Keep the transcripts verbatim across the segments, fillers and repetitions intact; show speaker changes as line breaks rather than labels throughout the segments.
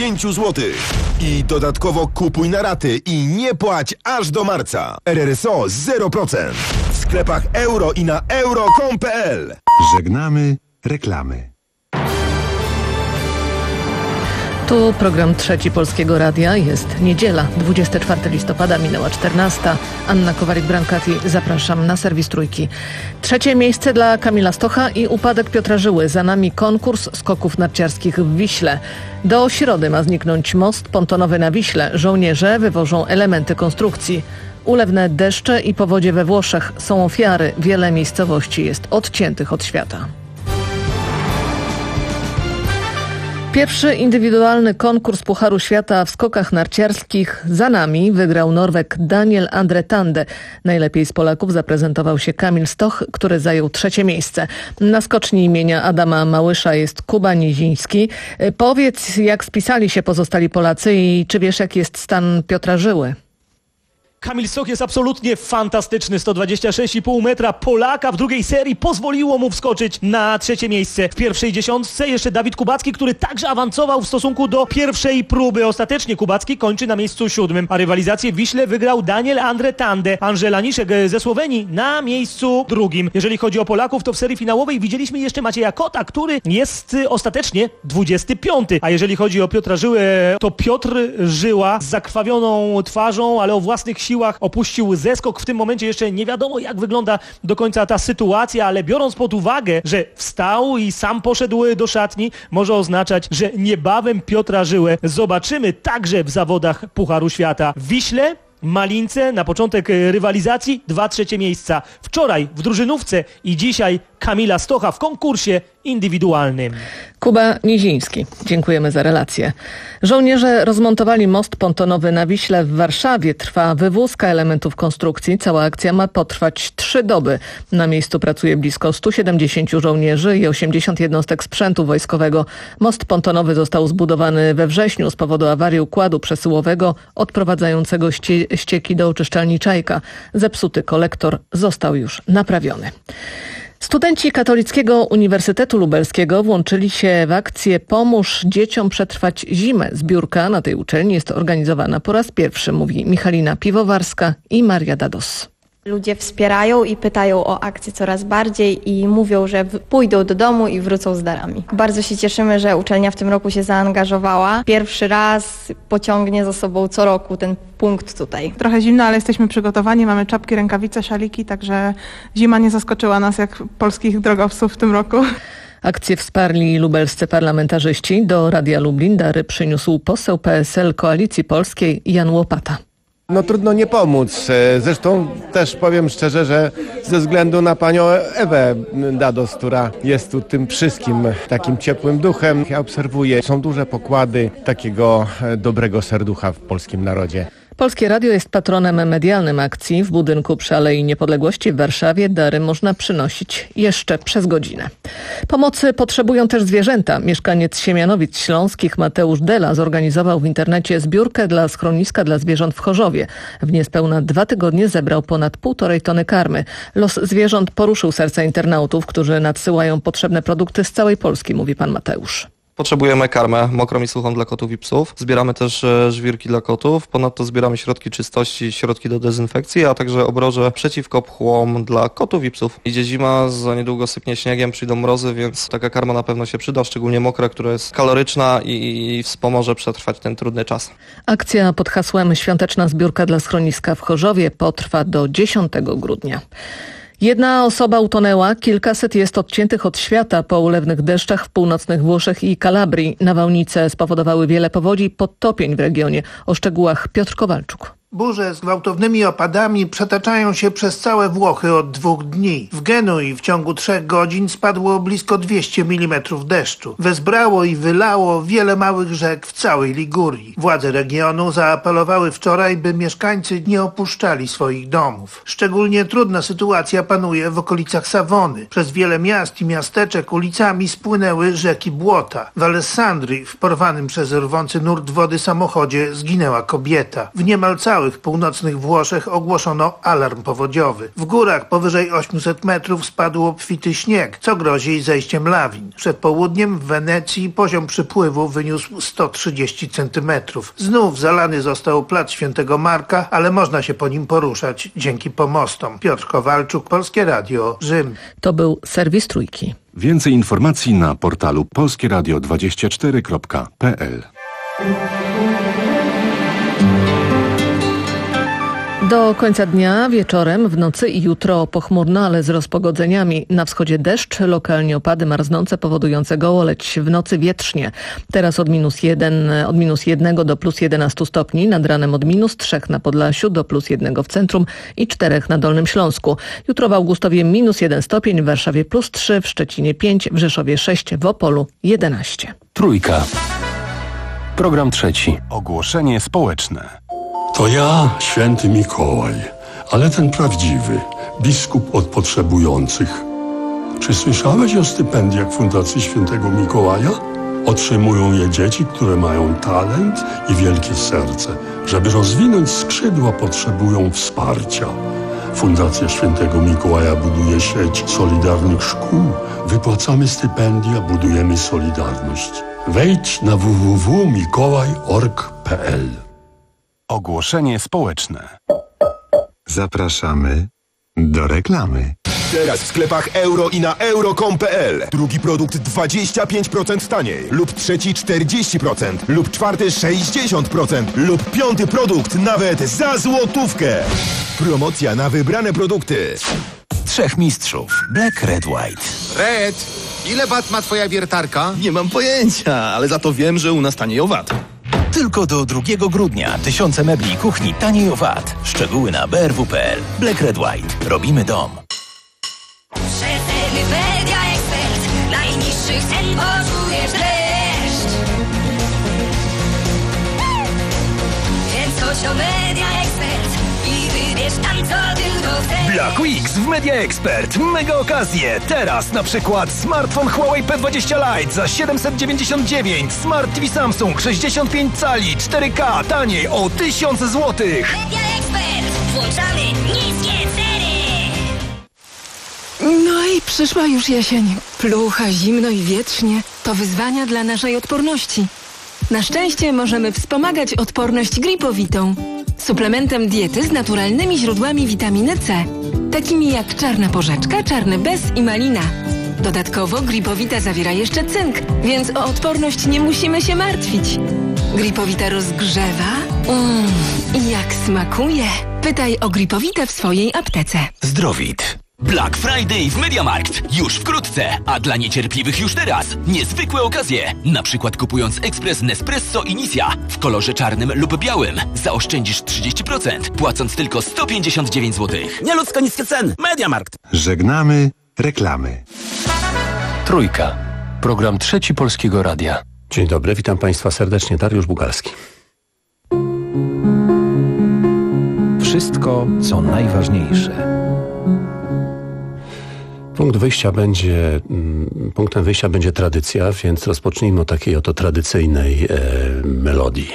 pięć złotych. I dodatkowo kupuj na raty i nie płać aż do marca. R R S O zero procent. W sklepach euro i na euro kropka com kropka p l.
Żegnamy reklamy.
Tu program Trzeci Polskiego Radia. Jest niedziela, dwudziestego czwartego listopada, minęła czternasta. Anna Kowalik-Brankati, zapraszam na serwis Trójki. Trzecie miejsce dla Kamila Stocha i upadek Piotra Żyły. Za nami konkurs skoków narciarskich w Wiśle. Do środy ma zniknąć most pontonowy na Wiśle. Żołnierze wywożą elementy konstrukcji. Ulewne deszcze i powodzie we Włoszech są ofiary. Wiele miejscowości jest odciętych od świata. Pierwszy indywidualny konkurs Pucharu Świata w skokach narciarskich za nami. Wygrał Norweg Daniel Andre Tande. Najlepiej z Polaków zaprezentował się Kamil Stoch, który zajął trzecie miejsce. Na skoczni imienia Adama Małysza jest Kuba Niziński. Powiedz, jak spisali się pozostali Polacy i czy wiesz, jaki jest stan Piotra Żyły?
Kamil Stoch jest absolutnie fantastyczny. sto dwadzieścia sześć i pół metra Polaka w drugiej serii pozwoliło mu wskoczyć na trzecie miejsce. W pierwszej dziesiątce jeszcze Dawid Kubacki, który także awansował w stosunku do pierwszej próby. Ostatecznie Kubacki kończy na miejscu siódmym, a rywalizację w Wiśle wygrał Daniel Andre Tande. Andrzej Laniszek ze Słowenii na miejscu drugim. Jeżeli chodzi o Polaków, to w serii finałowej widzieliśmy jeszcze Macieja Kota, który jest ostatecznie dwudziesty piąty. A jeżeli chodzi o Piotra Żyłę, to Piotr Żyła z zakrwawioną twarzą, ale o własnych siłach opuścił zeskok. W tym momencie jeszcze nie wiadomo, jak wygląda do końca ta sytuacja, ale biorąc pod uwagę, że wstał i sam poszedł do szatni, może oznaczać, że niebawem Piotra Żyłę zobaczymy także w zawodach Pucharu Świata. W Wiśle, Malince na początek rywalizacji dwa trzecie miejsca. Wczoraj w drużynówce i dzisiaj Kamila Stocha w konkursie indywidualnym.
Kuba Niziński, dziękujemy za relację. Żołnierze rozmontowali most pontonowy na Wiśle w Warszawie. Trwa wywózka elementów konstrukcji. Cała akcja ma potrwać trzy doby. Na miejscu pracuje blisko stu siedemdziesięciu żołnierzy i osiemdziesiąt jednostek sprzętu wojskowego. Most pontonowy został zbudowany we wrześniu z powodu awarii układu przesyłowego odprowadzającego ście- ścieki do oczyszczalni Czajka. Zepsuty kolektor został już naprawiony. Studenci Katolickiego Uniwersytetu Lubelskiego włączyli się w akcję Pomóż dzieciom przetrwać zimę. Zbiórka na tej uczelni jest organizowana po raz pierwszy, mówi Michalina Piwowarska i Maria Dados.
Ludzie wspierają i pytają o akcję coraz bardziej i mówią, że pójdą do domu i wrócą z darami. Bardzo się cieszymy, że uczelnia w tym roku się zaangażowała. Pierwszy raz pociągnie za sobą co roku ten punkt tutaj.
Trochę zimno, ale jesteśmy przygotowani. Mamy czapki, rękawice, szaliki, także zima nie zaskoczyła nas jak polskich drogowców w tym roku.
Akcję wsparli lubelscy parlamentarzyści. Do Radia Lublin dary przyniósł poseł P S L Koalicji Polskiej Jan Łopata.
No trudno nie pomóc. Zresztą też powiem szczerze, że ze względu na panią Ewę Dados, która jest tu tym wszystkim takim ciepłym duchem, ja obserwuję, są duże pokłady takiego dobrego serducha w polskim narodzie.
Polskie Radio jest patronem medialnym akcji. W budynku przy Alei Niepodległości w Warszawie dary można przynosić jeszcze przez godzinę. Pomocy potrzebują też zwierzęta. Mieszkaniec Siemianowic Śląskich Mateusz Dela zorganizował w internecie zbiórkę dla schroniska dla zwierząt w Chorzowie. W niespełna dwa tygodnie zebrał ponad półtorej tony karmy. Los zwierząt poruszył serca internautów, którzy nadsyłają potrzebne produkty z całej Polski, mówi pan Mateusz.
Potrzebujemy karmę mokrą i suchą dla kotów i psów. Zbieramy też żwirki dla kotów. Ponadto zbieramy środki czystości, środki do dezynfekcji, a także obroże przeciwko pchłom dla kotów i psów. Idzie zima, za niedługo sypnie śniegiem, przyjdą mrozy, więc taka karma na pewno się przyda, szczególnie mokra, która jest kaloryczna i wspomoże przetrwać ten trudny czas.
Akcja pod hasłem Świąteczna zbiórka dla schroniska w Chorzowie potrwa do dziesiątego grudnia. Jedna osoba utonęła, kilkaset jest odciętych od świata po ulewnych deszczach w północnych Włoszech i Kalabrii. Nawałnice spowodowały wiele powodzi i podtopień w regionie. O szczegółach Piotr Kowalczuk.
Burze z gwałtownymi opadami przetaczają się przez całe Włochy od dwóch dni. W Genui w ciągu trzech godzin spadło blisko dwieście milimetrów deszczu. Wezbrało i wylało wiele małych rzek w całej Ligurii. Władze regionu zaapelowały wczoraj, by mieszkańcy nie opuszczali swoich domów. Szczególnie trudna sytuacja panuje w okolicach Savony. Przez wiele miast i miasteczek ulicami spłynęły rzeki błota. W Alessandrii w porwanym przez rwący nurt wody samochodzie zginęła kobieta. W niemal całej całych północnych Włoszech ogłoszono alarm powodziowy. W górach powyżej osiemset metrów spadł obfity śnieg, co grozi zejściem lawin. Przed południem w Wenecji poziom przypływu wyniósł sto trzydzieści centymetrów. Znów zalany został plac Świętego Marka, ale można się po nim poruszać dzięki pomostom. Piotr Kowalczuk, Polskie Radio, Rzym.
To był serwis Trójki.
Więcej informacji na portalu polskie radio dwadzieścia cztery kropka p l.
Do końca dnia, wieczorem, w nocy i jutro pochmurno, ale z rozpogodzeniami. Na wschodzie deszcz, lokalnie opady marznące powodujące gołoleć. W nocy wietrznie. Teraz od minus jeden, od minus jednego do plus jedenastu stopni. Nad ranem od minus trzech na Podlasiu do plus jednego w centrum i czterech na Dolnym Śląsku. Jutro w Augustowie minus jeden stopień, w Warszawie plus trzy, w Szczecinie pięć, w Rzeszowie sześć, w Opolu jedenaście.
Trójka. Program trzeci.
Ogłoszenie społeczne.
To ja, święty Mikołaj, ale ten prawdziwy, biskup od potrzebujących. Czy słyszałeś o stypendiach Fundacji Świętego Mikołaja? Otrzymują je dzieci, które mają talent i wielkie serce. Żeby rozwinąć skrzydła, potrzebują wsparcia. Fundacja Świętego Mikołaja buduje sieć solidarnych szkół. Wypłacamy stypendia, budujemy solidarność. Wejdź na w w w kropka mikołaj kropka org kropka p l.
Ogłoszenie społeczne. Zapraszamy do reklamy.
Teraz w sklepach euro i na euro kropka com kropka p l. Drugi produkt dwadzieścia pięć procent taniej. Lub trzeci czterdzieści procent. Lub czwarty sześćdziesiąt procent. Lub piąty produkt nawet za złotówkę. Promocja na wybrane produkty.
Trzech mistrzów. Black, Red, White.
Red, ile wat ma twoja wiertarka?
Nie mam pojęcia, ale za to wiem, że u nas tanieją wat.
Tylko do drugiego grudnia tysiące mebli i kuchni taniej o wat. Szczegóły na b r w kropka p l. Black, Red, White. Robimy dom.
Rzetelny Media Expert. Najniższych cen poczujesz dreszcz. Więc chodź o Media Expert i wybierz tam, co tylko chcesz.
Black Weeks w Media Expert. Mega okazje. Teraz na przykład smartfon Huawei P dwadzieścia Lite za siedemset dziewięćdziesiąt dziewięć. Smart T V Samsung sześćdziesiąt pięć cali cztery K taniej o tysiąc złotych.
Media Expert. Włączamy niskie ceny.
No i przyszła już jesień. Plucha, zimno i wietrznie. To wyzwania dla naszej odporności. Na szczęście możemy wspomagać odporność gripowitą. Suplementem diety z naturalnymi źródłami witaminy C. Takimi jak czarna porzeczka, czarny bez i malina. Dodatkowo gripowita zawiera jeszcze cynk, więc o odporność nie musimy się martwić. Gripowita rozgrzewa. Mmm, i jak smakuje. Pytaj o gripowitę w swojej aptece.
Zdrowit.
Black Friday w MediaMarkt. Już wkrótce, a dla niecierpliwych już teraz. Niezwykłe okazje. Na przykład kupując ekspres Nespresso Initia w kolorze czarnym lub białym zaoszczędzisz trzydzieści procent, płacąc tylko sto pięćdziesiąt dziewięć złotych.
Nieludzko niskie ceny. MediaMarkt.
Żegnamy reklamy.
Trójka. Program trzeci Polskiego Radia.
Dzień dobry, witam Państwa serdecznie. Dariusz Bugalski.
Wszystko, co najważniejsze.
Punkt wyjścia będzie, punktem wyjścia będzie tradycja, więc rozpocznijmy od takiej oto tradycyjnej e, melodii.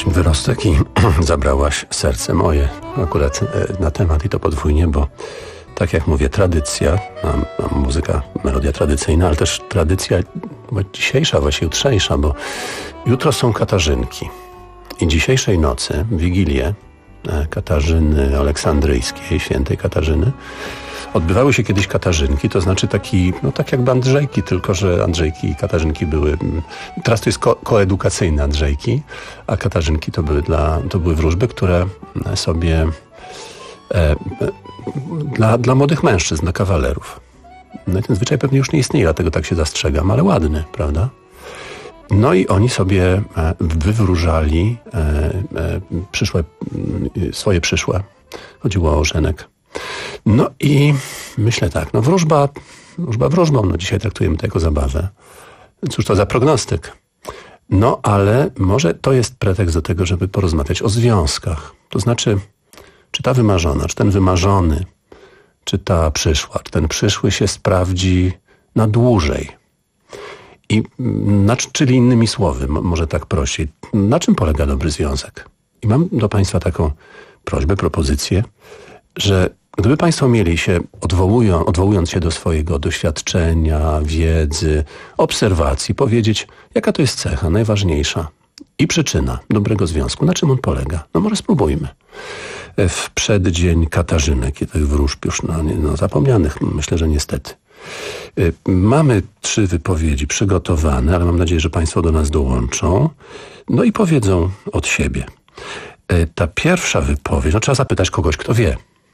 wyrostek i zabrałaś serce moje akurat na temat i to podwójnie, bo tak jak mówię, tradycja, mam, mam muzyka, melodia tradycyjna, ale też tradycja dzisiejsza, właśnie jutrzejsza, bo jutro są Katarzynki i dzisiejszej nocy, w Wigilię Katarzyny Aleksandryjskiej, świętej Katarzyny, odbywały się kiedyś Katarzynki, to znaczy taki, no tak jakby Andrzejki, tylko że Andrzejki i Katarzynki były, teraz to jest ko- koedukacyjne Andrzejki, a Katarzynki to były, dla, to były wróżby, które sobie e, dla, dla młodych mężczyzn, dla kawalerów. No i ten zwyczaj pewnie już nie istnieje, dlatego tak się zastrzegam, ale ładny, prawda? No i oni sobie wywróżali e, e, przyszłe, swoje przyszłe. Chodziło o ożenek. No i myślę tak, no wróżba, wróżba wróżbą, no dzisiaj traktujemy to jako zabawę. Cóż to za prognostyk? No ale może to jest pretekst do tego, żeby porozmawiać o związkach. To znaczy, czy ta wymarzona, czy ten wymarzony, czy ta przyszła, czy ten przyszły się sprawdzi na dłużej. I, na, czyli innymi słowy, może tak prościej, na czym polega dobry związek? I mam do Państwa taką prośbę, propozycję, że gdyby Państwo mieli się, odwołują, odwołując się do swojego doświadczenia, wiedzy, obserwacji, powiedzieć, jaka to jest cecha najważniejsza i przyczyna dobrego związku, na czym on polega? No może spróbujmy. W przeddzień Katarzynek i tych wróżb już no, no, zapomnianych, myślę, że niestety. Mamy trzy wypowiedzi przygotowane, ale mam nadzieję, że Państwo do nas dołączą. No i powiedzą od siebie. Ta pierwsza wypowiedź, no trzeba zapytać kogoś, kto wie.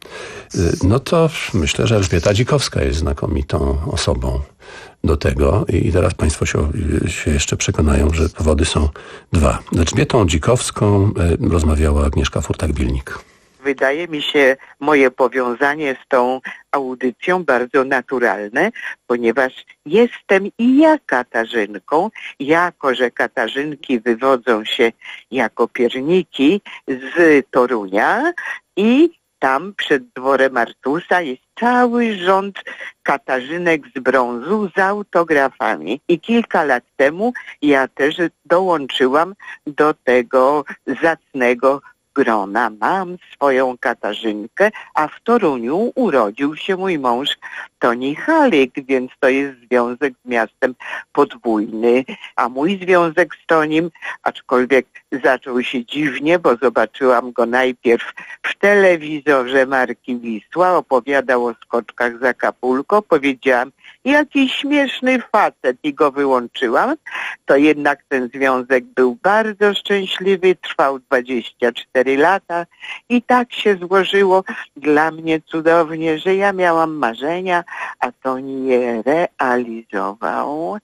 No to myślę, że Elżbieta Dzikowska jest znakomitą osobą do tego i teraz Państwo się, się jeszcze przekonają, że powody są dwa. Z Elżbietą Dzikowską rozmawiała Agnieszka Furtak-Wilnik.
Wydaje mi się moje powiązanie z tą audycją bardzo naturalne, ponieważ jestem i ja Katarzynką, jako że Katarzynki wywodzą się jako pierniki z Torunia i tam przed dworem Artusa jest cały rząd Katarzynek z brązu z autografami. I kilka lat temu ja też dołączyłam do tego zacnego grona. Mam swoją Katarzynkę, a w Toruniu urodził się mój mąż Toni Halik, więc to jest związek z miastem podwójny. A mój związek z Tonim, aczkolwiek zaczął się dziwnie, bo zobaczyłam go najpierw w telewizorze marki Wisła, opowiadał o skoczkach z Acapulco, powiedziałam, jaki śmieszny facet i go wyłączyłam, to jednak ten związek był bardzo szczęśliwy, trwał dwadzieścia cztery lata i tak się złożyło dla mnie cudownie, że ja miałam marzenia, a Toni je realizował,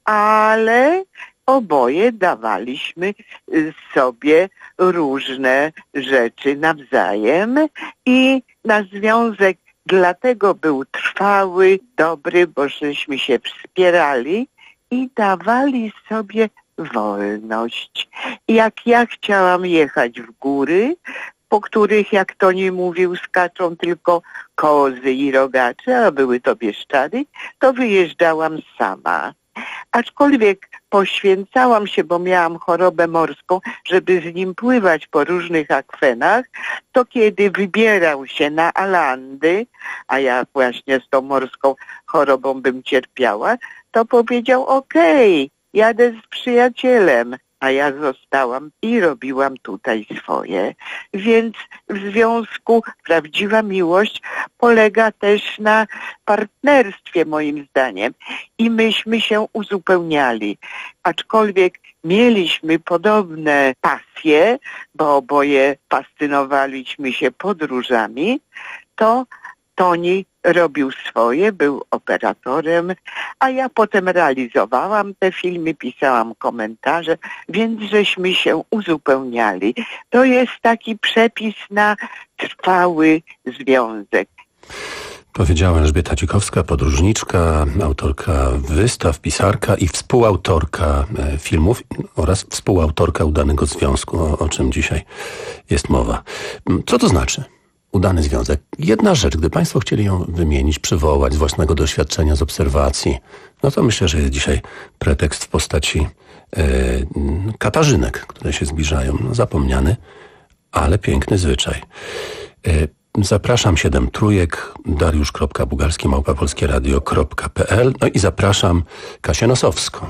ale oboje dawaliśmy sobie różne rzeczy nawzajem i nasz związek dlatego był trwały, dobry, bo żeśmy się wspierali i dawali sobie wolność. Jak ja chciałam jechać w góry, po których, jak to nie mówił, skaczą tylko kozy i rogacze, a były to Bieszczady, to wyjeżdżałam sama. Aczkolwiek poświęcałam się, bo miałam chorobę morską, żeby z nim pływać po różnych akwenach, to kiedy wybierał się na Alandy, a ja właśnie z tą morską chorobą bym cierpiała, to powiedział, okej, jadę z przyjacielem, a ja zostałam i robiłam tutaj swoje. Więc w związku prawdziwa miłość polega też na partnerstwie, moim zdaniem. I myśmy się uzupełniali. Aczkolwiek mieliśmy podobne pasje, bo oboje fascynowaliśmy się podróżami, to Toni robił swoje, był operatorem, a ja potem realizowałam te filmy, pisałam komentarze, więc żeśmy się uzupełniali. To jest taki przepis na trwały związek.
Powiedziała Elżbieta Dzikowska, podróżniczka, autorka wystaw, pisarka i współautorka filmów oraz współautorka udanego związku, o, o czym dzisiaj jest mowa. Co to znaczy? Udany związek. Jedna rzecz, gdy Państwo chcieli ją wymienić, przywołać z własnego doświadczenia, z obserwacji, no to myślę, że jest dzisiaj pretekst w postaci katarzynek, które się zbliżają. No, zapomniany, ale piękny zwyczaj. Zapraszam siedem trójek, dariusz kropka bugalski małpa polskie radio kropka p l. No i zapraszam Kasię Nosowską.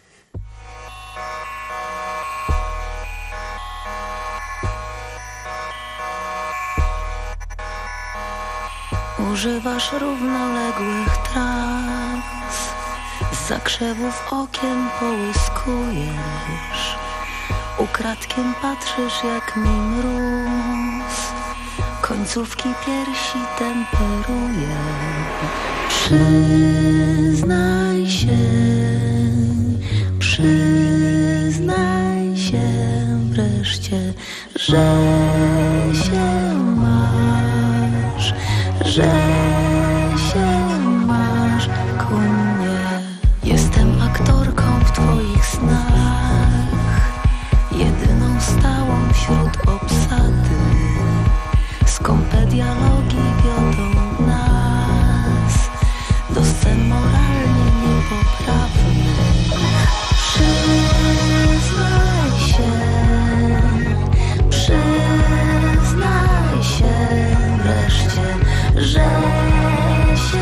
Używasz równoległych tras, z zakrzewów okien połyskujesz, ukradkiem patrzysz jak mi mróz, końcówki piersi temperuje. Przyznaj się, przyznaj się wreszcie, że się masz, że się masz ku mnie. Jestem aktorką w twoich snach, jedyną stałą wśród obsady. Skąpe dialogi wiodą nas do scen moralnie niepoprawnych. Przyznaj się, przyznaj się wreszcie, że się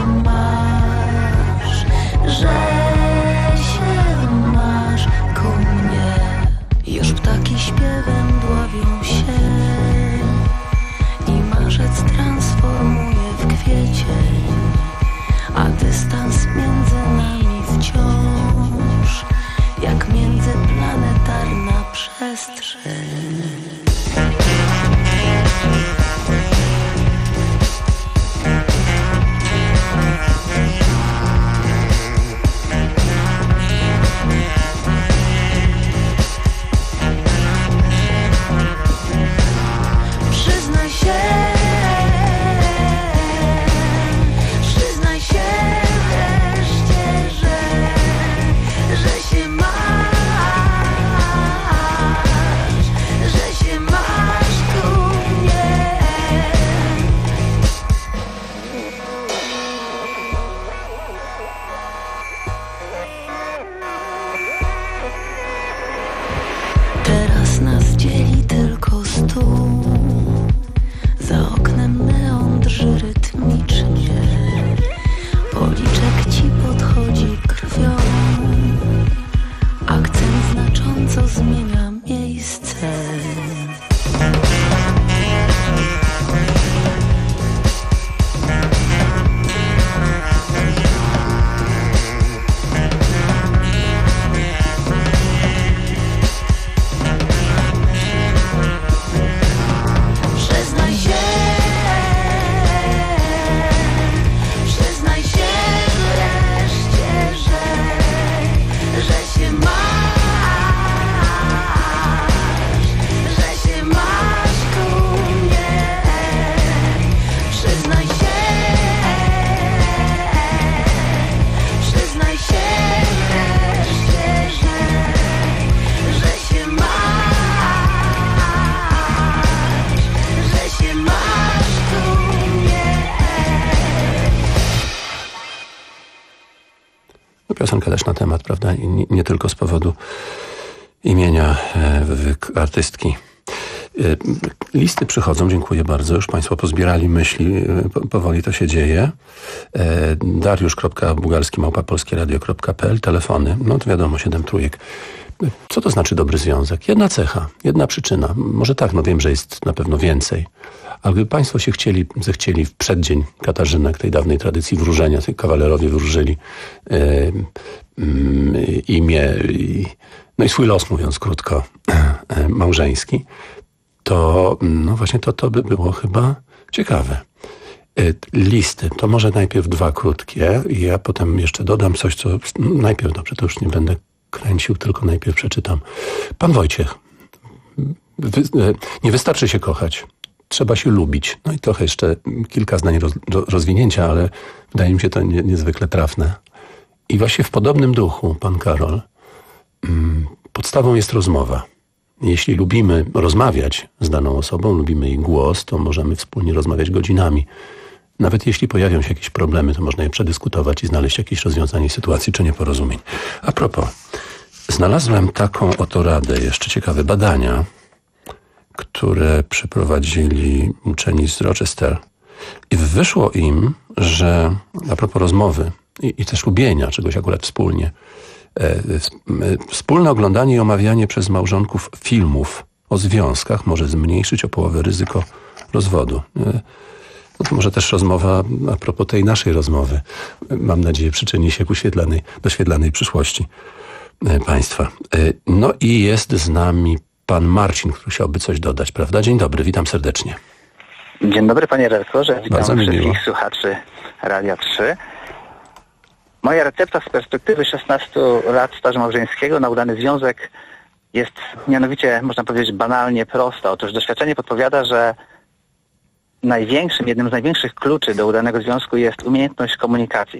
masz, że się masz ku mnie. Już ptaki śpiewem dławią się i marzec transformuje w kwiecień, a dystans między nami wciąż jak międzyplanetarna przestrzeń. Przyznaj się, przyznaj się wreszcie, że, że się masz, że się masz ku mnie. Teraz nas dzieli tylko stół, za oknem neon drży rytmicznie, policzek ci podchodzi krwią, akcent znacząco zmienia miejsce. Przyznaj się, przyznaj się wreszcie, że, że się masz, że się masz ku mnie. Przyznaj się, przyznaj się wreszcie, że, że się masz, że się masz ku mnie.
No, piosenka też na temat, prawda? I nie, nie tylko z powodu imienia e, w, artystki. E, listy przychodzą, dziękuję bardzo. Już Państwo pozbierali myśli, e, po, powoli to się dzieje. E, dariusz kropka bugalski małpa polskie radio kropka p l. Telefony, no to wiadomo, siedem trójek. Co to znaczy dobry związek? Jedna cecha, jedna przyczyna. Może tak, no wiem, że jest na pewno więcej. Ale gdyby Państwo się chcieli, zechcieli w przeddzień Katarzynek, tej dawnej tradycji wróżenia, tej kawalerowie wróżyli e, e, imię i, no i swój los, mówiąc krótko, e, małżeński, to no właśnie to, to by było chyba ciekawe. E, listy, to może najpierw dwa krótkie i ja potem jeszcze dodam coś, co no, najpierw, dobrze, to już nie będę kręcił, tylko najpierw przeczytam. Pan Wojciech, wy, e, nie wystarczy się kochać. Trzeba się lubić. No i trochę jeszcze kilka zdań roz, rozwinięcia, ale wydaje mi się to nie, niezwykle trafne. I właśnie w podobnym duchu, pan Karol, mm, podstawą jest rozmowa. Jeśli lubimy rozmawiać z daną osobą, lubimy jej głos, to możemy wspólnie rozmawiać godzinami. Nawet jeśli pojawią się jakieś problemy, to można je przedyskutować i znaleźć jakieś rozwiązanie sytuacji czy nieporozumień. A propos, Znalazłem taką oto radę, jeszcze ciekawe badania, które przeprowadzili uczeni z Rochester i wyszło im, że a propos rozmowy i, i też lubienia czegoś akurat wspólnie, e, wspólne oglądanie i omawianie przez małżonków filmów o związkach może zmniejszyć o połowę ryzyko rozwodu. E, no to może też rozmowa a propos tej naszej rozmowy, mam nadzieję, przyczyni się ku świetlanej, do świetlanej przyszłości e, państwa. E, no i jest z nami pan Marcin, który chciałby coś dodać, prawda? Dzień dobry, witam serdecznie.
Dzień dobry panie redaktorze, witam
Bardzo mi
wszystkich
miło.
słuchaczy Radia trzy. Moja recepta z perspektywy szesnastu lat stażu małżeńskiego na udany związek jest mianowicie, można powiedzieć, banalnie prosta. Otóż doświadczenie podpowiada, że największym, jednym z największych kluczy do udanego związku jest umiejętność komunikacji.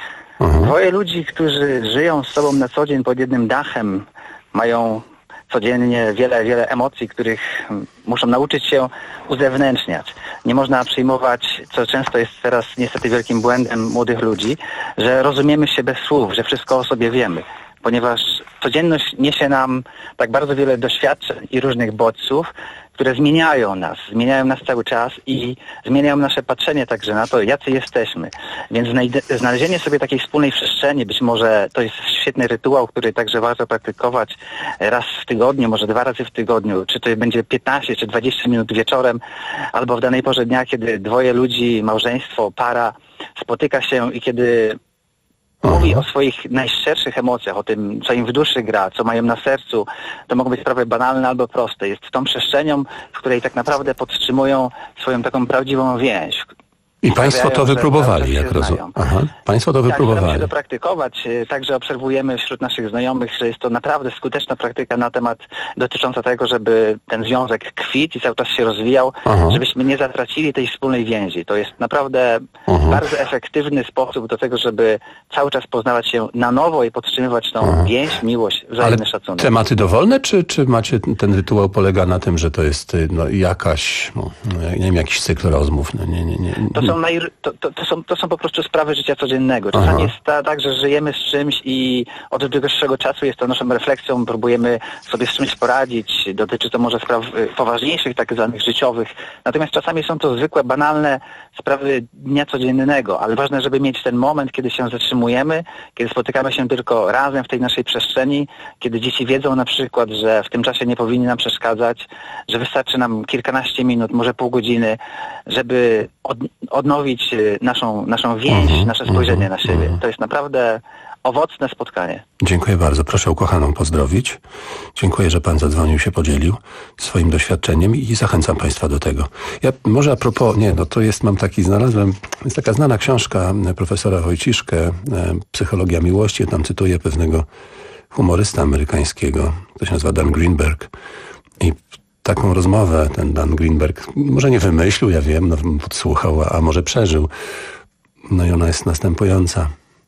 Dwoje ludzi, którzy żyją z sobą na co dzień pod jednym dachem, mają codziennie wiele, wiele emocji, których muszą nauczyć się uzewnętrzniać. Nie można przyjmować, co często jest teraz niestety wielkim błędem młodych ludzi, że rozumiemy się bez słów, że wszystko o sobie wiemy, ponieważ codzienność niesie nam tak bardzo wiele doświadczeń i różnych bodźców, które zmieniają nas, zmieniają nas cały czas i zmieniają nasze patrzenie także na to, jacy jesteśmy. Więc znalezienie sobie takiej wspólnej przestrzeni, być może to jest świetny rytuał, który także warto praktykować raz w tygodniu, może dwa razy w tygodniu, czy to będzie piętnaście czy dwadzieścia minut wieczorem, albo w danej porze dnia, kiedy dwoje ludzi, małżeństwo, para spotyka się i kiedy mówi o swoich najszczerszych emocjach, o tym, co im w duszy gra, co mają na sercu. To mogą być sprawy banalne albo proste. Jest tą przestrzenią, w której tak naprawdę podtrzymują swoją taką prawdziwą więź.
I państwo to wypróbowali, jak rozumiem. Aha, państwo to
Tak,
wypróbowali.
staramy się to praktykować. Także obserwujemy wśród naszych znajomych, że jest to naprawdę skuteczna praktyka na temat dotycząca tego, żeby ten związek kwitł i cały czas się rozwijał,
Aha.
żebyśmy nie zatracili tej wspólnej więzi. To jest naprawdę
Aha.
bardzo efektywny sposób do tego, żeby cały czas poznawać się na nowo i podtrzymywać tą
Aha.
więź, miłość,
Ale
wzajemny szacunek.
tematy dowolne, czy, czy macie ten rytuał polega na tym, że to jest no, jakaś, no, nie wiem, jakiś cykl rozmów? No, nie, nie, nie.
To są, naj, to, to, to, są, to są po prostu sprawy życia codziennego. Czasami
Aha.
jest ta, tak, że żyjemy z czymś i od dłuższego czasu jest to naszą refleksją, próbujemy sobie z czymś poradzić. Dotyczy to może spraw y, poważniejszych, tak zwanych życiowych. Natomiast czasami są to zwykłe, banalne sprawy dnia codziennego, ale ważne, żeby mieć ten moment, kiedy się zatrzymujemy, kiedy spotykamy się tylko razem w tej naszej przestrzeni, kiedy dzieci wiedzą na przykład, że w tym czasie nie powinni nam przeszkadzać, że wystarczy nam kilkanaście minut, może pół godziny, żeby od, odnowić y, naszą, naszą więź,
Mhm,
nasze spojrzenie
mhm,
na siebie.
mhm.
To jest naprawdę owocne spotkanie.
Dziękuję bardzo. Proszę ukochaną pozdrowić. Dziękuję, że pan zadzwonił, się podzielił swoim doświadczeniem i zachęcam państwa do tego. Ja może a propos, nie, no to jest, mam taki, znalazłem, jest taka znana książka profesora Wojciszkę, e, Psychologia miłości. Tam cytuję pewnego humorysta amerykańskiego, to się nazywa Dan Greenberg. I taką rozmowę ten Dan Greenberg może nie wymyślił, ja wiem, no, podsłuchał, a, a może przeżył. No i ona jest następująca.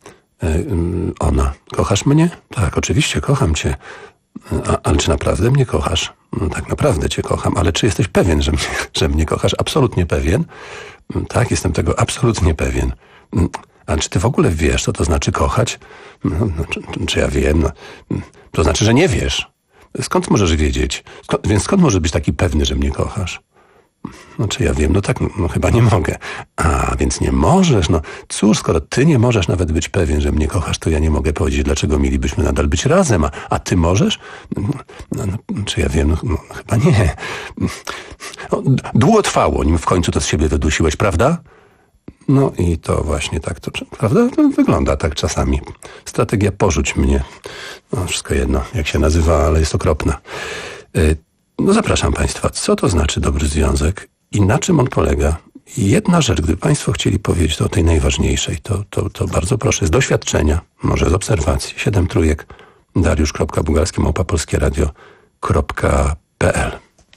Ona. Kochasz mnie? Tak, oczywiście, kocham cię. A, ale czy naprawdę mnie kochasz? No, tak, naprawdę cię kocham. Ale czy jesteś pewien, że mnie, że mnie kochasz? Absolutnie pewien. Tak, jestem tego absolutnie pewien. A czy ty w ogóle wiesz, co to znaczy kochać? No, no, czy, czy ja wiem? No, to znaczy, że nie wiesz. Skąd możesz wiedzieć? Skąd, więc skąd możesz być taki pewny, że mnie kochasz? No czy ja wiem, no tak, no chyba nie mogę. A, więc nie możesz, no cóż, skoro ty nie możesz nawet być pewien, że mnie kochasz, to ja nie mogę powiedzieć, dlaczego mielibyśmy nadal być razem, a, a ty możesz? No, no, czy ja wiem, no, no chyba nie. No, długo trwało, nim w końcu to z siebie wydusiłeś, prawda? No i to właśnie tak to, prawda? No, wygląda tak czasami. Strategia porzuć mnie. No wszystko jedno, jak się nazywa, ale jest okropna. Y No zapraszam państwa, co to znaczy dobry związek i na czym on polega? I jedna rzecz, gdyby państwo chcieli powiedzieć o tej najważniejszej, to, to, to bardzo proszę, z doświadczenia, może z obserwacji, siedem trójek, dariusz kropka bugalski małpa polskie radio kropka p l.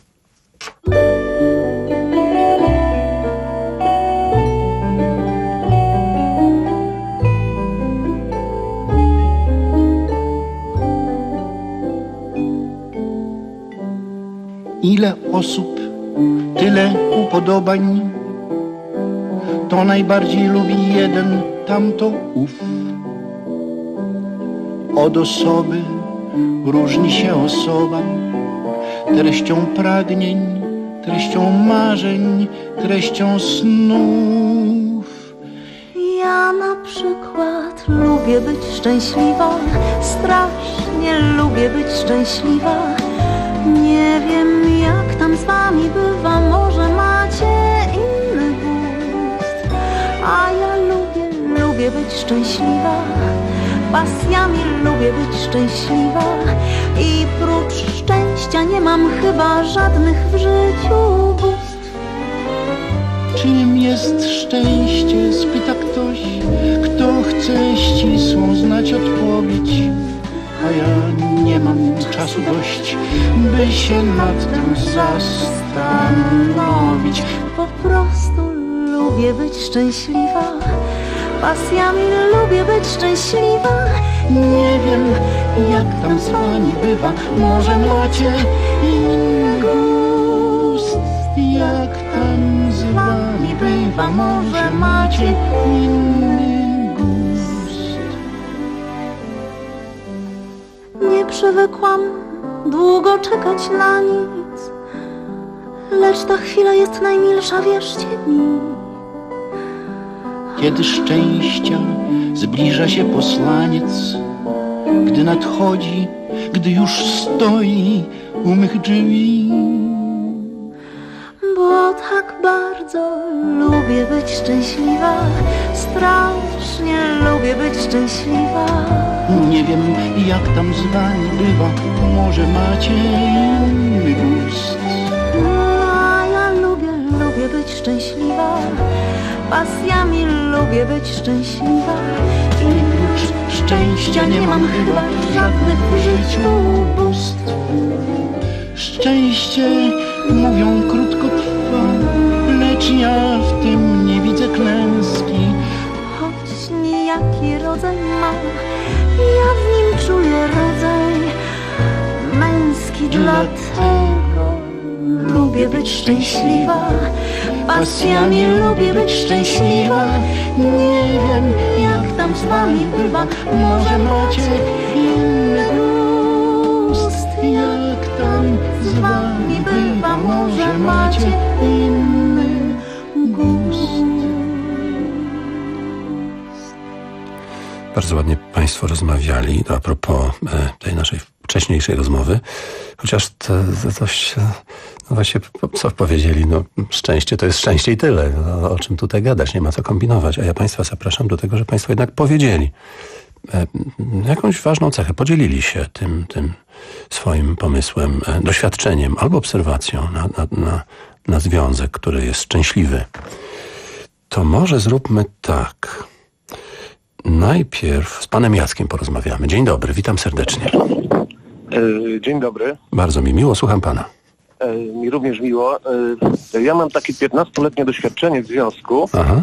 Ile osób, tyle upodobań, to najbardziej lubi jeden, tamto ów. Od osoby
różni się osoba treścią pragnień, treścią marzeń, treścią snów.
Ja na przykład lubię być szczęśliwa, strasznie lubię być szczęśliwa. Nie wiem jak tam z wami bywa, może macie inny gust. A ja lubię, lubię być szczęśliwa, pasjami lubię być szczęśliwa. I prócz szczęścia nie mam chyba żadnych w życiu bóstw.
Czym jest szczęście? Spyta ktoś, kto chce ścisłą znać odpowiedź. A ja nie mam czasu dość, by się nad tym zastanowić.
Po prostu lubię być szczęśliwa, pasjami lubię być szczęśliwa.
Nie wiem jak tam z wami bywa, może macie inny gust. Jak tam z wami bywa, może macie inny gust.
Nie przywykłam długo czekać na nic, lecz ta chwila jest najmilsza, wierzcie mi.
Kiedy szczęścia zbliża się послaniec, gdy nadchodzi, gdy już stoi u mych drzwi.
Bo tak bardzo lubię być szczęśliwa, strasznie lubię być szczęśliwa.
Nie wiem jak tam z wami bywa, może macie inny gust.
A ja lubię, lubię być szczęśliwa, pasjami lubię być szczęśliwa.
I prócz szczęścia nie mam chyba żadnych w życiu bóstw. Szczęście, mówią, krótko trwa, lecz ja w tym nie widzę klęski.
Choć nijaki rodzaj mam, ja w nim czuję rodzaj męski. Dlatego lubię być szczęśliwa, pasjami lubię być szczęśliwa.
Nie wiem jak tam z wami bywa, może macie inny gust. Jak tam z wami bywa, może macie inny gust.
Bardzo ładnie Państwo rozmawiali a propos e, tej naszej wcześniejszej rozmowy, chociaż to, to dość, no właśnie co powiedzieli, no szczęście to jest szczęście i tyle, no, o czym tutaj gadać, nie ma co kombinować, a ja Państwa zapraszam do tego, że Państwo jednak powiedzieli e, jakąś ważną cechę, podzielili się tym, tym swoim pomysłem, e, doświadczeniem albo obserwacją na, na, na, na związek, który jest szczęśliwy. To może zróbmy tak. Najpierw z panem Jackiem porozmawiamy. Dzień dobry, witam serdecznie.
Dzień dobry.
Bardzo mi miło, słucham pana.
Mi również miło. Ja mam takie piętnastoletnie doświadczenie w związku.
Aha.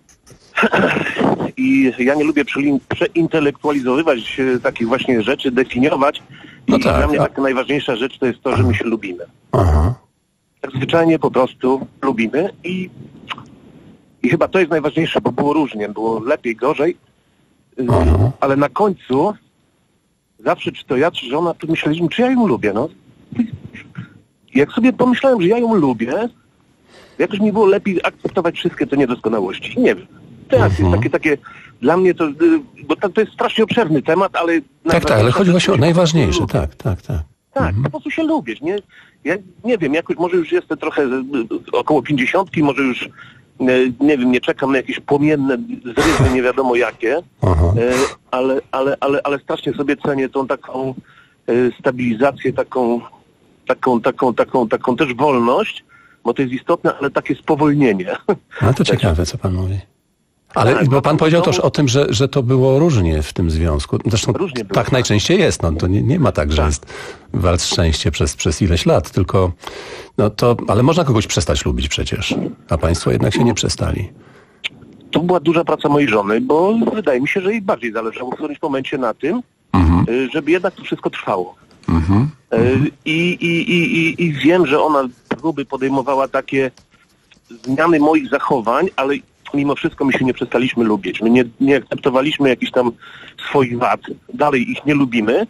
I ja nie lubię przeintelektualizować takich właśnie rzeczy, definiować.
No
I
tak,
dla mnie
a...
taka najważniejsza rzecz to jest to, że my się lubimy.
Aha.
Tak zwyczajnie po prostu lubimy i, i chyba to jest najważniejsze, bo było różnie, było lepiej, gorzej.
Aha.
Ale na końcu zawsze czy to ja, czy żona, to myśleliśmy, czy ja ją lubię, no. Jak sobie pomyślałem, że ja ją lubię, jakoś mi było lepiej akceptować wszystkie te niedoskonałości. Nie wiem. Teraz
mhm.
jest takie, takie, dla mnie to, bo to, to jest strasznie obszerny temat, ale...
Tak, tak, ale chodzi właśnie o najważniejsze, tak, tak, tak.
Tak, mhm. po prostu się lubić, nie? Ja nie wiem, jakoś może już jestem trochę około pięćdziesiątki, może już nie wiem, nie czekam na jakieś płomienne zrywy, nie wiadomo jakie, ale, ale, ale, ale strasznie sobie cenię tą taką stabilizację, taką, taką, taką, taką, taką też wolność, bo to jest istotne, ale takie spowolnienie.
No to ciekawe, co pan mówi. Ale
tak,
bo pan powiedział też o tym, że, że to było różnie w tym związku. Zresztą
różnie było,
tak najczęściej jest. No, to nie, nie ma tak, że
tak.
jest walc szczęście przez, przez ileś lat, tylko no to, ale można kogoś przestać lubić przecież, a państwo jednak się nie przestali.
To była duża praca mojej żony, bo wydaje mi się, że jej bardziej zależało w którymś momencie na tym,
mhm.
żeby jednak to wszystko trwało.
Mhm.
I, i, i, i, I wiem, że ona próby podejmowała takie zmiany moich zachowań, ale mimo wszystko my się nie przestaliśmy lubić. My nie, nie akceptowaliśmy jakichś tam swoich wad. Dalej ich nie lubimy,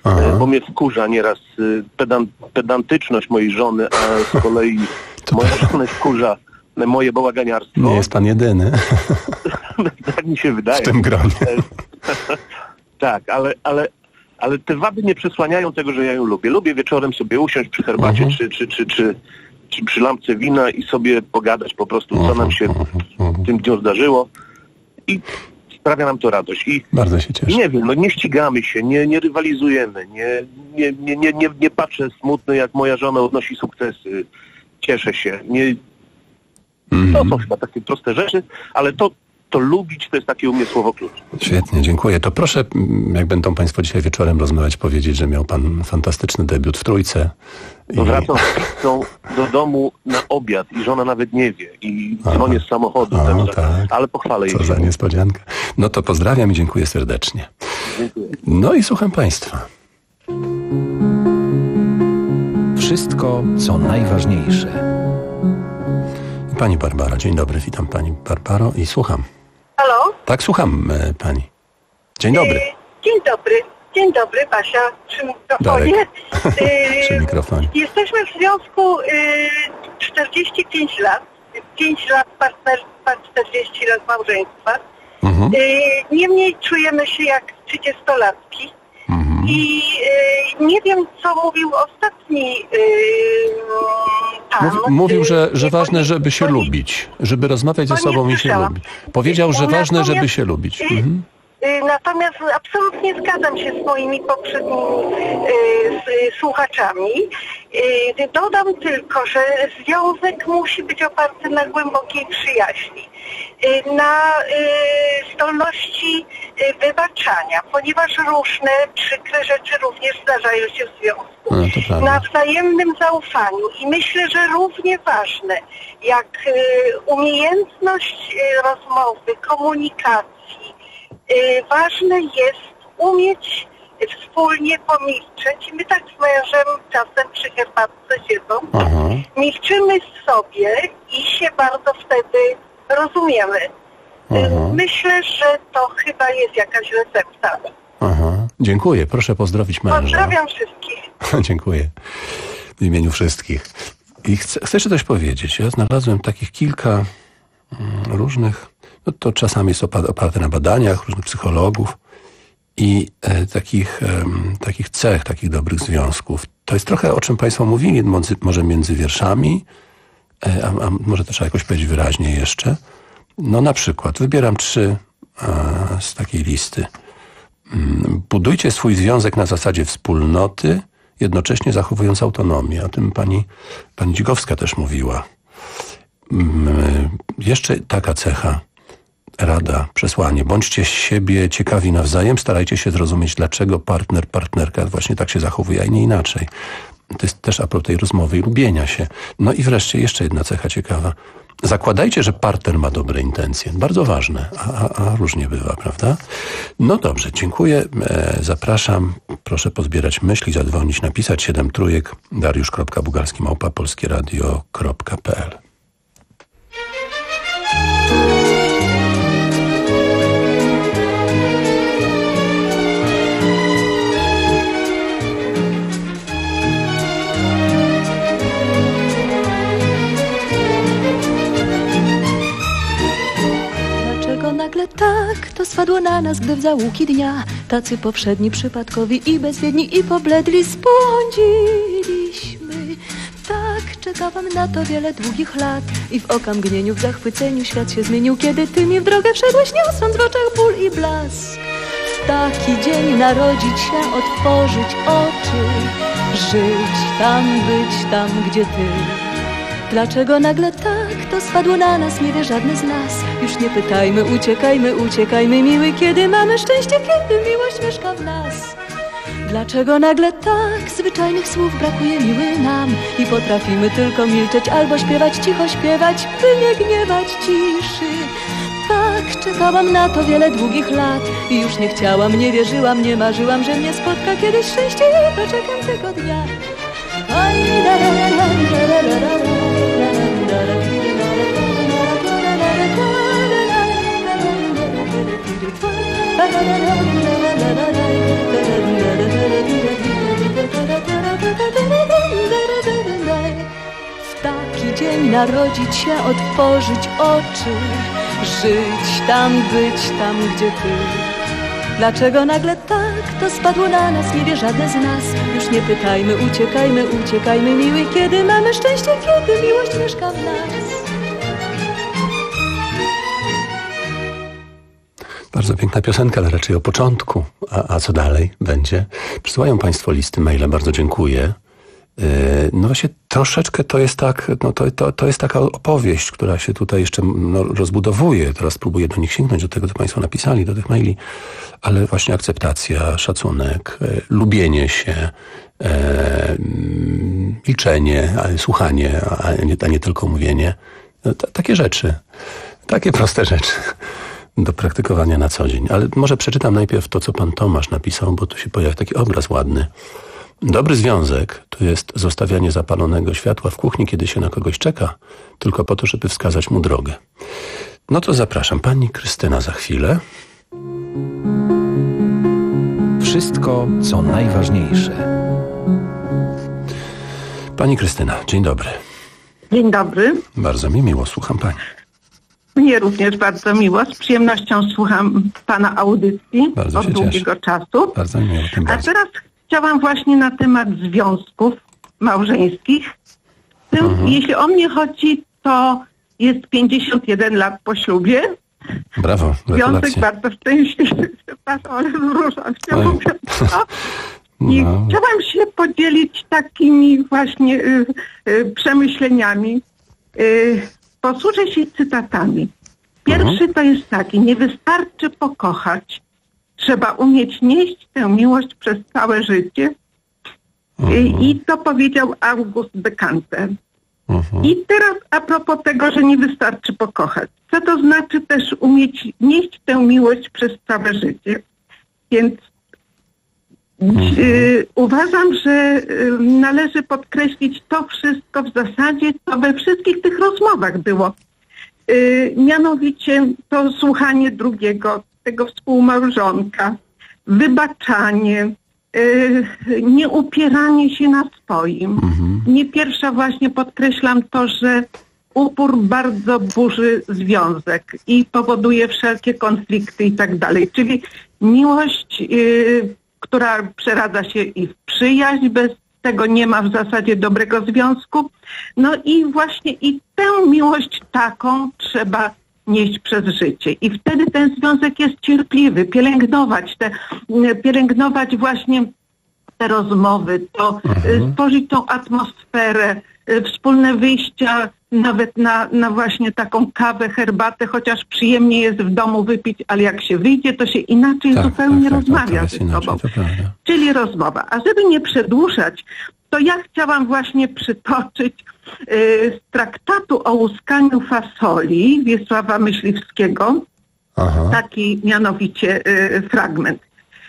e, bo mnie wkurza nieraz e, pedan, pedantyczność mojej żony, a z kolei moja żona wkurza moje bałaganiarstwo.
Nie jest pan jedyny.
Tak mi się wydaje.
W tym gronie.
Tak, ale, ale, ale te wady nie przesłaniają tego, że ja ją lubię. Lubię wieczorem sobie usiąść przy herbacie uh-huh. czy, czy, czy, czy, czy przy lampce wina i sobie pogadać po prostu, co uh-huh. nam się w tym dniu zdarzyło. I sprawia nam to radość. I
bardzo się cieszę.
Nie wiem, no nie ścigamy się, nie, nie rywalizujemy, nie, nie, nie, nie, nie, nie patrzę smutny, jak moja żona odnosi sukcesy. Cieszę się. Nie... Mm. To są chyba takie proste rzeczy, ale to, to lubić to jest takie u mnie słowo klucz.
Świetnie, dziękuję. To proszę, jak będą państwo dzisiaj wieczorem rozmawiać, powiedzieć, że miał pan fantastyczny debiut w Trójce.
I... Wracam do domu na obiad i żona nawet nie wie. I dzwonię z samochodu,
a,
także,
tak.
ale pochwalę jej.
Co za niespodzianka. No to pozdrawiam i dziękuję serdecznie.
Dziękuję.
No i słucham państwa.
Wszystko, co najważniejsze.
Pani Barbara, dzień dobry, witam pani Barbaro i słucham.
Halo?
Tak, słucham e, pani. Dzień dobry.
E, dzień dobry, dzień dobry, Basia, przy mikrofonie. E,
przy mikrofonie.
Jesteśmy w związku e, czterdzieści pięć lat, pięć lat partnerstwa, czterdzieści lat małżeństwa. Mhm. E, niemniej czujemy się jak trzydziestolatki. Mhm. I e, nie wiem, co mówił ostatni e, pan.
Mów, mówił, że, że ważne, żeby się lubić, żeby rozmawiać ze sobą i się lubić. Powiedział, że ważne, żeby się lubić. Mhm.
Natomiast absolutnie zgadzam się z moimi poprzednimi y, z, słuchaczami. Y, dodam tylko, że związek musi być oparty na głębokiej przyjaźni, y, na y, zdolności y, wybaczania, ponieważ różne przykre rzeczy również zdarzają się w związku. No, na wzajemnym zaufaniu i myślę, że równie ważne jak y, umiejętność y, rozmowy, komunikacji, Yy, ważne jest umieć wspólnie pomilczeć. I my tak z mężem czasem przy herbatce siedzą, Aha. milczymy sobie i się bardzo wtedy rozumiemy. Yy, myślę, że to chyba jest jakaś recepta.
Aha. Dziękuję, proszę pozdrowić męża.
Pozdrawiam wszystkich.
Dziękuję w imieniu wszystkich. I chcę, chcę jeszcze coś powiedzieć. Ja znalazłem takich kilka mm, różnych. No to czasami jest oparte na badaniach różnych psychologów i e, takich, e, takich cech, takich dobrych związków. To jest trochę o czym państwo mówili, może między wierszami, e, a, a może to trzeba jakoś powiedzieć wyraźnie jeszcze. No na przykład, wybieram trzy e, z takiej listy. Budujcie swój związek na zasadzie wspólnoty, jednocześnie zachowując autonomię. O tym pani, pani Dzikowska też mówiła. Jeszcze taka cecha. Rada, przesłanie. Bądźcie z siebie ciekawi nawzajem, starajcie się zrozumieć, dlaczego partner, partnerka właśnie tak się zachowuje, a nie inaczej. To jest też a propos tej rozmowy i lubienia się. No i wreszcie jeszcze jedna cecha ciekawa. Zakładajcie, że partner ma dobre intencje. Bardzo ważne, a, a, a różnie bywa, prawda? No dobrze, dziękuję. E, zapraszam. Proszę pozbierać myśli, zadzwonić, napisać siedem trójek dariusz kropka bugalski małpa polskieradio kropka p l.
Nagle tak to spadło na nas, gdy w zaułki dnia tacy powszedni, przypadkowi i bezwiedni i pobledli spłądziliśmy. Tak czekałam na to wiele długich lat i w okamgnieniu, w zachwyceniu świat się zmienił, kiedy ty mi w drogę wszedłeś, niosąc w oczach ból i blask. W taki dzień narodzić się, otworzyć oczy, żyć tam, być tam, gdzie ty. Dlaczego nagle tak to spadło na nas, nie wie żadny z nas. Już nie pytajmy, uciekajmy, uciekajmy miły, kiedy mamy szczęście, kiedy miłość mieszka w nas. Dlaczego nagle tak zwyczajnych słów brakuje miły nam i potrafimy tylko milczeć albo śpiewać, cicho śpiewać, by nie gniewać ciszy. Tak czekałam na to wiele długich lat i już nie chciałam, nie wierzyłam, nie marzyłam, że mnie spotka kiedyś szczęście i doczekam tego dnia. Aj, da, da, da, da, da, da, da, da. narodzić się, otworzyć oczy, żyć tam, być tam, gdzie ty. Dlaczego nagle tak to spadło na nas, nie wie żadne z nas. Już nie pytajmy, uciekajmy, uciekajmy, miły, kiedy mamy szczęście, kiedy miłość mieszka w nas.
Bardzo piękna piosenka, ale raczej o początku. A, a co dalej będzie? Przysyłają Państwo listy, maile, bardzo dziękuję. Yy, no właśnie troszeczkę to jest tak, no to, to, to jest taka opowieść, która się tutaj jeszcze no, rozbudowuje. Teraz próbuję do nich sięgnąć, do tego, co Państwo napisali, do tych maili. Ale właśnie akceptacja, szacunek, yy, lubienie się, yy, milczenie, słuchanie, a nie, a nie tylko mówienie. No, t- takie rzeczy. Takie proste rzeczy do praktykowania na co dzień. Ale może przeczytam najpierw to, co pan Tomasz napisał, bo tu się pojawia taki obraz ładny. Dobry związek to jest zostawianie zapalonego światła w kuchni, kiedy się na kogoś czeka, tylko po to, żeby wskazać mu drogę. No to zapraszam. Pani Krystyna za chwilę.
Wszystko, co najważniejsze.
Pani Krystyna, dzień dobry.
Dzień dobry.
Bardzo mi miło, słucham pani.
Mnie również bardzo miło. Z przyjemnością słucham pana audycji
bardzo
od długiego
cieszę.
czasu.
Bardzo mi miło, tym
A
bardziej.
teraz chciałam właśnie na temat związków małżeńskich. Tym,
Mhm.
Jeśli o mnie chodzi, to jest pięćdziesiąt jeden lat po ślubie.
Brawo,
Związek
gratulacje.
bardzo szczęśliwy. Przepraszam, ale wzruszam się,
Oj.
mówiąc to. I
No.
chciałam się podzielić takimi właśnie y, y, przemyśleniami. Y, posłużę się cytatami. Pierwszy
Mhm.
to jest taki: nie wystarczy pokochać, trzeba umieć nieść tę miłość przez całe życie.
Mhm.
I, I to powiedział August Bekanter.
Mhm.
I teraz a propos tego, że nie wystarczy pokochać. Co to znaczy też umieć nieść tę miłość przez całe życie? Więc
Mhm.
y, uważam, że y, należy podkreślić to wszystko w zasadzie, co we wszystkich tych rozmowach było. Y, mianowicie to słuchanie drugiego, tego współmałżonka, wybaczanie, y, nie upieranie się na swoim.
Mhm.
Nie pierwsza właśnie podkreślam to, że upór bardzo burzy związek i powoduje wszelkie konflikty i tak dalej. Czyli miłość, y, która przeradza się i w przyjaźń, bez tego nie ma w zasadzie dobrego związku. No i właśnie i tę miłość taką trzeba nieść przez życie. I wtedy ten związek jest cierpliwy, pielęgnować te, pielęgnować właśnie te rozmowy, to
Mhm.
stworzyć tą atmosferę, y, wspólne wyjścia nawet na, na właśnie taką kawę, herbatę, chociaż przyjemnie jest w domu wypić, ale jak się wyjdzie, to się inaczej
Tak,
zupełnie
tak, tak,
rozmawia
to jest
ze
inaczej,
sobą.
to prawda.
Czyli rozmowa. A żeby nie przedłużać, to ja chciałam właśnie przytoczyć y, z traktatu o łuskaniu fasoli Wiesława Myśliwskiego,
Aha.
taki mianowicie y, fragment.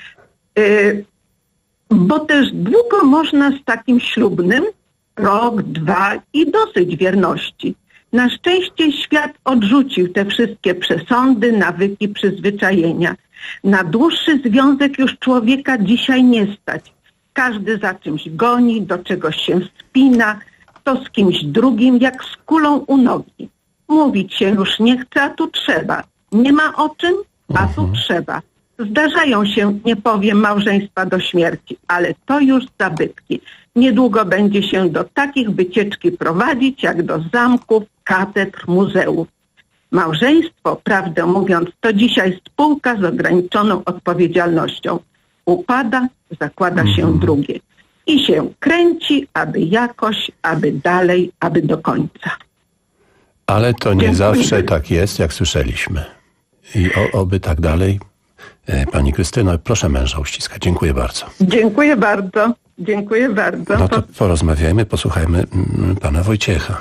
Y, bo też długo można z takim ślubnym, rok, dwa i dosyć wierności. Na szczęście świat odrzucił te wszystkie przesądy, nawyki, przyzwyczajenia. Na dłuższy związek już człowieka dzisiaj nie stać. Każdy za czymś goni, do czegoś się spina, to z kimś drugim jak z kulą u nogi. Mówić się już nie chce, a tu trzeba. Nie ma o czym, a tu trzeba. Zdarzają się, nie powiem, małżeństwa do śmierci, ale to już zabytki. Niedługo będzie się do takich wycieczki prowadzić, jak do zamków, katedr, muzeów. Małżeństwo, prawdę mówiąc, to dzisiaj spółka z ograniczoną odpowiedzialnością. Upada, zakłada się drugie. I się kręci, aby jakoś, aby dalej, aby do końca.
Ale to nie
Dziękuję.
zawsze tak jest, jak słyszeliśmy. I o, oby tak dalej. E, Pani Krystyno, proszę męża uściskać. Dziękuję bardzo.
Dziękuję bardzo. Dziękuję bardzo.
No to porozmawiajmy, posłuchajmy mm, pana Wojciecha.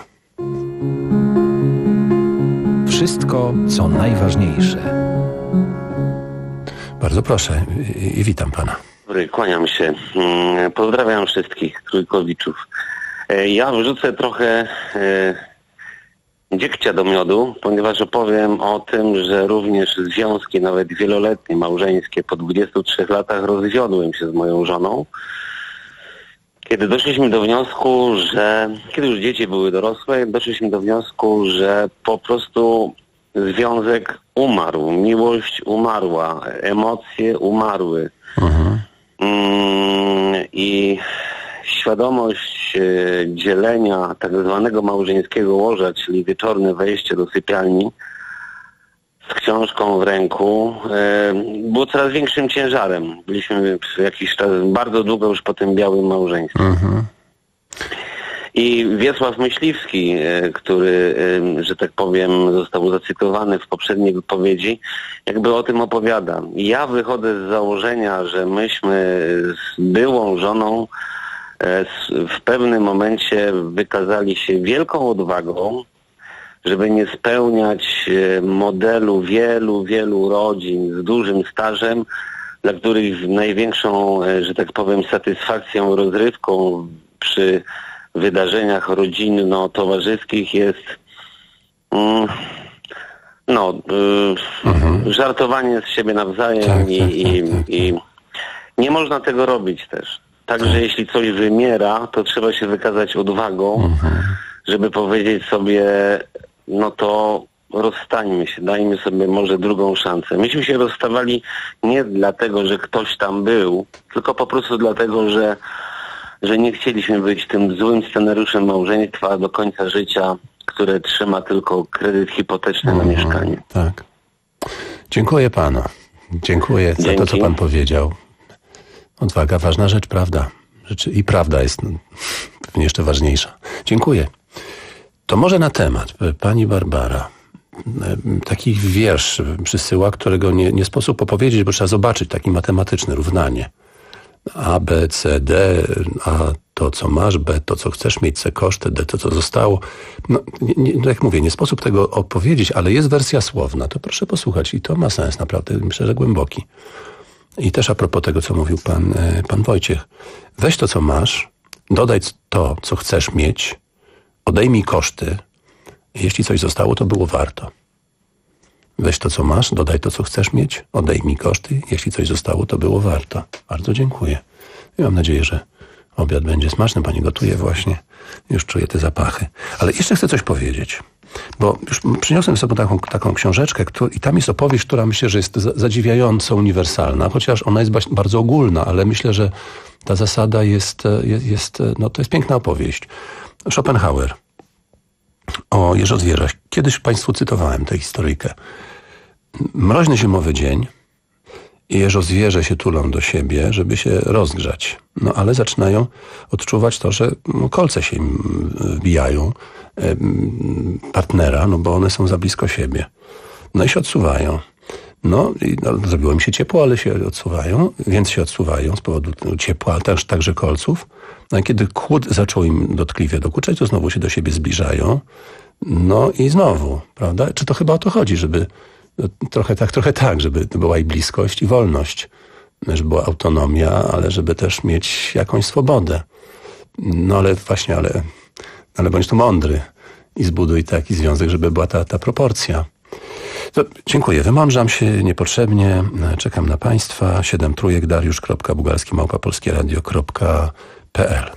Wszystko, co najważniejsze.
Bardzo proszę i, i witam pana.
Dobry, kłaniam się. Mm, Pozdrawiam wszystkich trójkowiczów. E, Ja wrzucę trochę e, dziegcia do miodu, ponieważ opowiem o tym, że również związki, nawet wieloletnie, małżeńskie, po dwudziestu trzech latach rozwiodłem się z moją żoną. Kiedy doszliśmy do wniosku, że kiedy już dzieci były dorosłe, doszliśmy do wniosku, że po prostu związek umarł, miłość umarła, emocje umarły. Mhm. Mm, I świadomość e, dzielenia tak zwanego małżeńskiego łoża, czyli wieczorne wejście do sypialni z książką w ręku, e, było coraz większym ciężarem. Byliśmy przez jakiś czas, bardzo długo już po tym białym małżeństwie. Mhm. I Wiesław Myśliwski, e, który, e, że tak powiem, został zacytowany w poprzedniej wypowiedzi, jakby o tym opowiada. Ja wychodzę z założenia, że myśmy z byłą żoną e, w pewnym momencie wykazali się wielką odwagą, żeby nie spełniać modelu wielu, wielu rodzin z dużym stażem, dla których największą, że tak powiem, satysfakcją, rozrywką przy wydarzeniach rodzinno-towarzyskich jest mm, no, y, mhm. żartowanie z siebie nawzajem tak, i, tak, i, tak, tak. i nie można tego robić też. Także tak. jeśli coś wymiera, to trzeba się wykazać odwagą, mhm. żeby powiedzieć sobie, no to rozstańmy się, dajmy sobie może drugą szansę. Myśmy się rozstawali nie dlatego, że ktoś tam był, tylko po prostu dlatego, że, że nie chcieliśmy być tym złym scenariuszem małżeństwa do końca życia, które trzyma tylko kredyt hipoteczny mhm, na mieszkanie.
Tak. Dziękuję panu. Dziękuję Dzięki. za to, co pan powiedział. Odwaga, ważna rzecz, prawda? Rzeczy, i prawda jest pewnie jeszcze ważniejsza. Dziękuję. To może na temat. Pani Barbara taki wiersz przysyła, którego nie, nie sposób opowiedzieć, bo trzeba zobaczyć, taki matematyczne równanie. A, B, C, D, A to, co masz, B to, co chcesz mieć, C koszty, D to, co zostało. No, nie, nie, jak mówię, nie sposób tego opowiedzieć, ale jest wersja słowna. To proszę posłuchać i to ma sens naprawdę, myślę, że głęboki. I też a propos tego, co mówił pan, pan Wojciech. Weź to, co masz, dodaj to, co chcesz mieć, odejmij koszty. Jeśli coś zostało, to było warto. Weź to, co masz, dodaj to, co chcesz mieć, odejmij koszty. Jeśli coś zostało, to było warto. Bardzo dziękuję. I mam nadzieję, że obiad będzie smaczny. Pani gotuje właśnie. Już czuję te zapachy. Ale jeszcze chcę coś powiedzieć. Bo już przyniosłem sobie taką, taką książeczkę który, i tam jest opowieść, która myślę, że jest zadziwiająco uniwersalna. Chociaż ona jest bardzo ogólna, ale myślę, że ta zasada jest, jest, jest no to jest piękna opowieść. Schopenhauer. O jeżozwierzach. Kiedyś Państwu cytowałem tę historyjkę. Mroźny zimowy dzień i jeżozwierze się tulą do siebie, żeby się rozgrzać. No ale zaczynają odczuwać to, że kolce się im wbijają partnera, no bo one są za blisko siebie. No i się odsuwają. No i no, zrobiło im się ciepło, ale się odsuwają, więc się odsuwają z powodu ciepła, ale też, także kolców. No i kiedy chłód zaczął im dotkliwie dokuczać, to znowu się do siebie zbliżają. No i znowu, prawda? Czy to chyba o to chodzi, żeby trochę tak, trochę tak, żeby była i bliskość, i wolność, żeby była autonomia, ale żeby też mieć jakąś swobodę. No ale właśnie, ale, ale bądź tu mądry i zbuduj taki związek, żeby była ta, ta proporcja. To dziękuję. Wymądrzam się niepotrzebnie. Czekam na Państwa. Siedem trójek dariusz kropka bugalski małpa polskie radio kropka p l.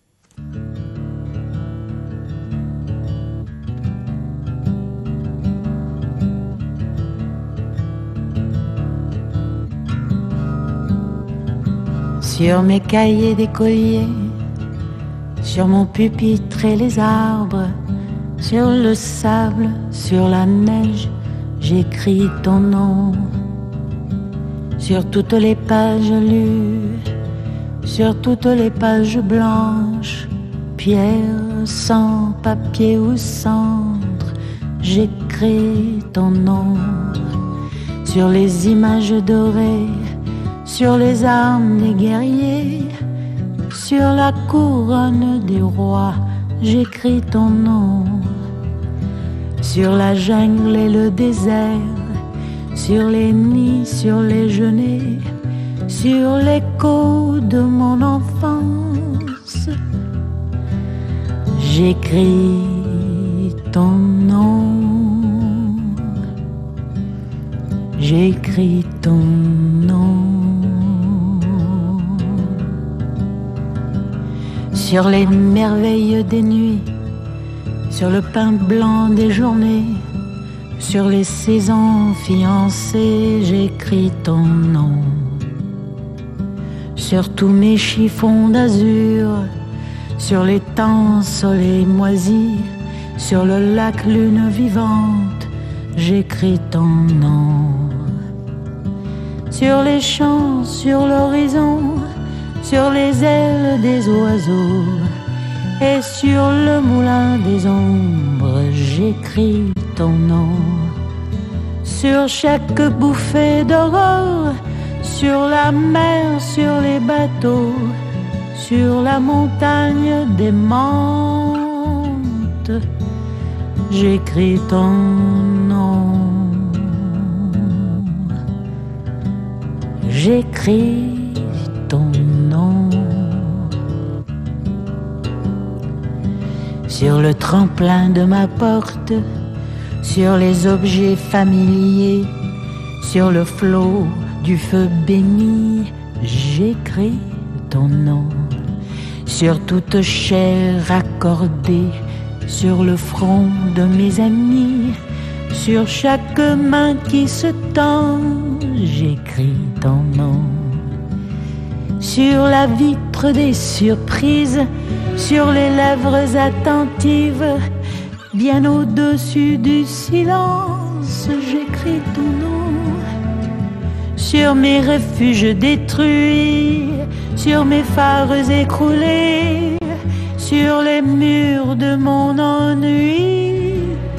Sur mes cahiers d'écolier, sur mon pupitre et les arbres, sur le sable, sur la neige, j'écris ton nom. Sur toutes les pages lues, sur toutes les pages blanches, pierre, sang, papier ou cendre, j'écris ton nom. Sur les images dorées, sur les armes des guerriers, sur la couronne des rois, j'écris ton nom. Sur la jungle et le désert, sur les nids, sur les genêts, sur l'écho de mon enfance, j'écris ton nom. J'écris ton nom. sur les merveilles des nuits, sur le pain blanc des journées, sur les saisons fiancées, j'écris ton nom. Sur tous mes chiffons d'azur, sur les temps soleil moisis, sur le lac lune vivante, j'écris ton nom. Sur les champs, sur l'horizon, sur les ailes des oiseaux et sur le moulin des ombres, j'écris ton nom. Sur chaque bouffée d'aurore, sur la mer, sur les bateaux, sur la montagne démente, j'écris ton nom. J'écris ton nom. Sur le tremplin de ma porte, sur les objets familiers, sur le flot du feu béni, j'écris ton nom. Sur toute chair accordée, sur le front de mes amis, sur chaque main qui se tend, j'écris ton nom. Sur la vitre des surprises, sur les lèvres attentives, bien au-dessus du silence, j'écris ton nom. Sur mes refuges détruits, sur mes phares écroulés, sur les murs de mon ennui,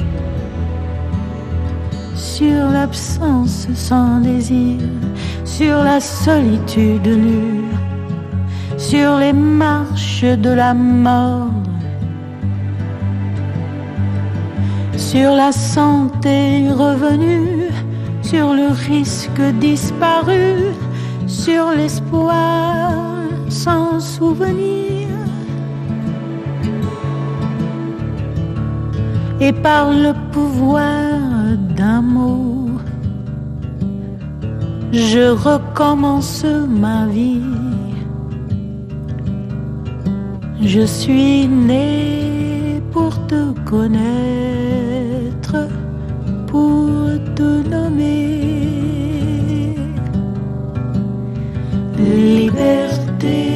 sur l'absence sans désir, sur la solitude nue, sur les marches de la mort, sur la santé revenue, sur le risque disparu, sur l'espoir sans souvenir. Et par le pouvoir d'un mot, je recommence ma vie. Je suis né pour te connaître, pour te nommer. Liberté.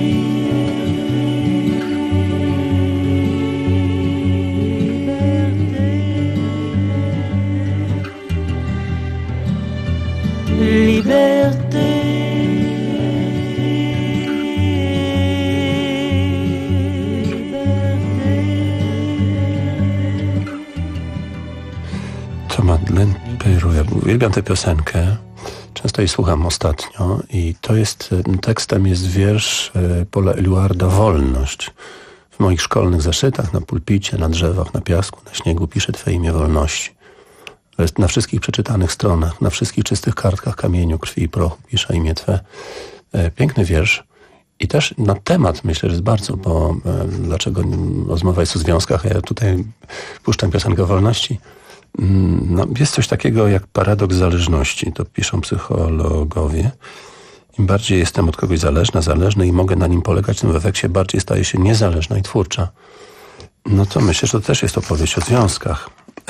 Liberté.
To Madeleine Peyroux. Ja uwielbiam tę piosenkę. Często jej słucham ostatnio i to jest, tekstem jest wiersz Paula Éluarda Wolność. W moich szkolnych zeszytach, na pulpicie, na drzewach, na piasku, na śniegu piszę Twe imię wolności. To jest na wszystkich przeczytanych stronach, na wszystkich czystych kartkach kamieniu, krwi i prochu pisze imię Twe. Piękny wiersz. I też na temat myślę, że jest bardzo, bo dlaczego rozmowa jest o związkach, a ja tutaj puszczam piosenkę o wolności. No, jest coś takiego jak paradoks zależności, to piszą psychologowie. Im bardziej jestem od kogoś zależna, zależny i mogę na nim polegać, tym w efekcie bardziej staję się niezależna i twórcza. No to myślę, że to też jest opowieść o związkach.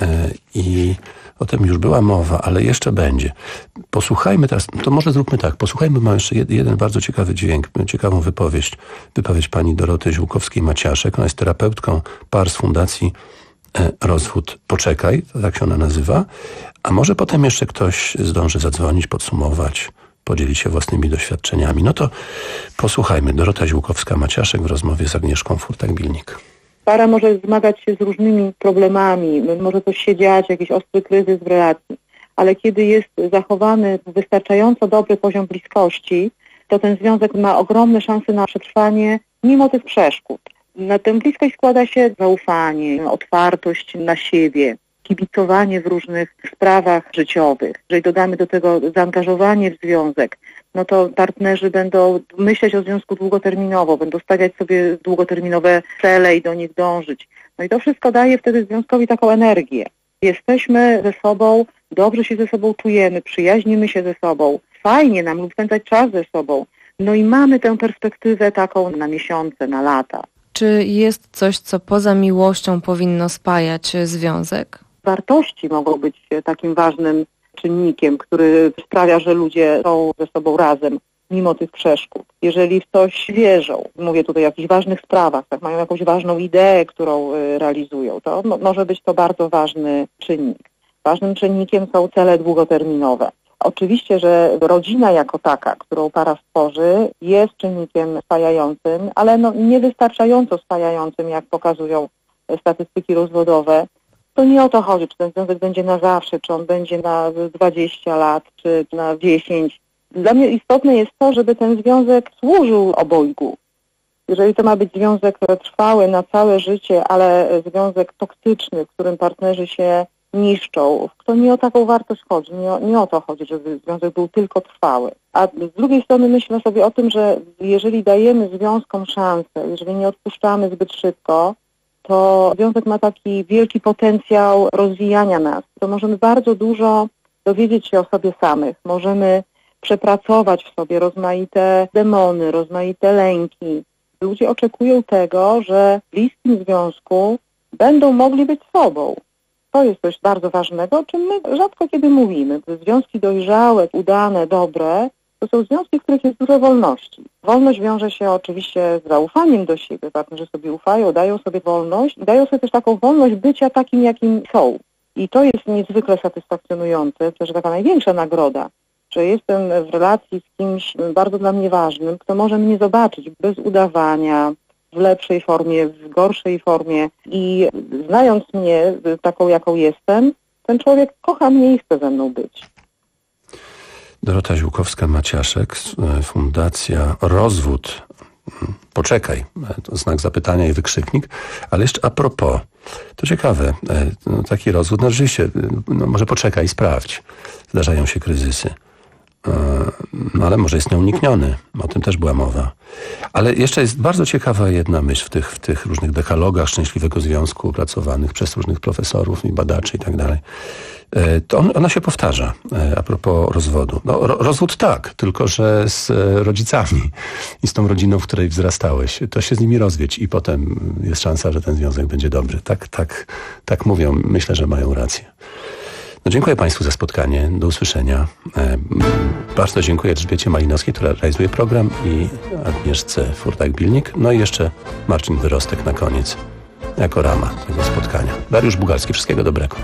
I o tym już była mowa, ale jeszcze będzie. Posłuchajmy teraz, to może zróbmy tak, posłuchajmy, mam jeszcze jeden bardzo ciekawy dźwięk, ciekawą wypowiedź. Wypowiedź pani Doroty Ziółkowskiej-Maciaszek. Ona jest terapeutką par z Fundacji Rozwód Poczekaj, to tak się ona nazywa. A może potem jeszcze ktoś zdąży zadzwonić, podsumować, podzielić się własnymi doświadczeniami. No to posłuchajmy. Dorota Ziółkowska-Maciaszek w rozmowie z Agnieszką Furtak-Bilnik.
Para może zmagać się z różnymi problemami, może coś się dziać, jakiś ostry kryzys w relacji, ale kiedy jest zachowany wystarczająco dobry poziom bliskości, to ten związek ma ogromne szanse na przetrwanie mimo tych przeszkód. Na tę bliskość składa się zaufanie, otwartość na siebie, kibicowanie w różnych sprawach życiowych. Jeżeli dodamy do tego zaangażowanie w związek, no to partnerzy będą myśleć o związku długoterminowo, będą stawiać sobie długoterminowe cele i do nich dążyć. No i to wszystko daje wtedy związkowi taką energię. Jesteśmy ze sobą, dobrze się ze sobą czujemy, przyjaźnimy się ze sobą, fajnie nam lub spędzać czas ze sobą. No i mamy tę perspektywę taką na miesiące, na lata.
Czy jest coś, co poza miłością powinno spajać związek?
Wartości mogą być takim ważnym czynnikiem, który sprawia, że ludzie są ze sobą razem, mimo tych przeszkód. Jeżeli w coś wierzą, mówię tutaj o jakichś ważnych sprawach, tak, mają jakąś ważną ideę, którą y, realizują, to no, może być to bardzo ważny czynnik. Ważnym czynnikiem są cele długoterminowe. Oczywiście, że rodzina jako taka, którą para stworzy, jest czynnikiem spajającym, ale no niewystarczająco spajającym, jak pokazują statystyki rozwodowe. To nie o to chodzi, czy ten związek będzie na zawsze, czy on będzie na dwadzieścia lat, czy na dziesięć. Dla mnie istotne jest to, żeby ten związek służył obojgu. Jeżeli to ma być związek trwały na całe życie, ale związek toksyczny, w którym partnerzy się niszczą, to nie o taką wartość chodzi, nie o, nie o to chodzi, żeby związek był tylko trwały. A z drugiej strony myślę sobie o tym, że jeżeli dajemy związkom szansę, jeżeli nie odpuszczamy zbyt szybko, to związek ma taki wielki potencjał rozwijania nas. To możemy bardzo dużo dowiedzieć się o sobie samych. Możemy przepracować w sobie rozmaite demony, rozmaite lęki. Ludzie oczekują tego, że w bliskim związku będą mogli być sobą. To jest coś bardzo ważnego, o czym my rzadko kiedy mówimy. Związki dojrzałe, udane, dobre, to są związki, w których jest dużo wolności. Wolność wiąże się oczywiście z zaufaniem do siebie. Partnerzy sobie ufają, dają sobie wolność, dają sobie też taką wolność bycia takim, jakim są. I to jest niezwykle satysfakcjonujące, też taka największa nagroda, że jestem w relacji z kimś bardzo dla mnie ważnym, kto może mnie zobaczyć bez udawania, w lepszej formie, w gorszej formie i znając mnie taką, jaką jestem, ten człowiek kocha mnie i chce ze mną być.
Dorota Ziółkowska-Maciaszek, Fundacja Rozwód. Poczekaj, to znak zapytania i wykrzyknik. Ale jeszcze a propos, to ciekawe, no, taki rozwód, no rzeczywiście, no, może poczekaj, sprawdź. Zdarzają się kryzysy. No ale może jest nieunikniony. O tym też była mowa. Ale jeszcze jest bardzo ciekawa jedna myśl w tych, w tych różnych dekalogach szczęśliwego związku opracowanych przez różnych profesorów i badaczy i tak dalej. To on, ona się powtarza a propos rozwodu. No, ro, rozwód tak, tylko że z rodzicami i z tą rodziną, w której wzrastałeś. To się z nimi rozwiedź i potem jest szansa, że ten związek będzie dobry. Tak, tak, tak mówią. Myślę, że mają rację. No, dziękuję Państwu za spotkanie. Do usłyszenia. E, bardzo dziękuję Elżbiecie Malinowskiej, która realizuje program, i Agnieszce Furtak-Bilnik. No i jeszcze Marcin Wyrostek na koniec, jako rama tego spotkania. Dariusz Bugalski, wszystkiego dobrego.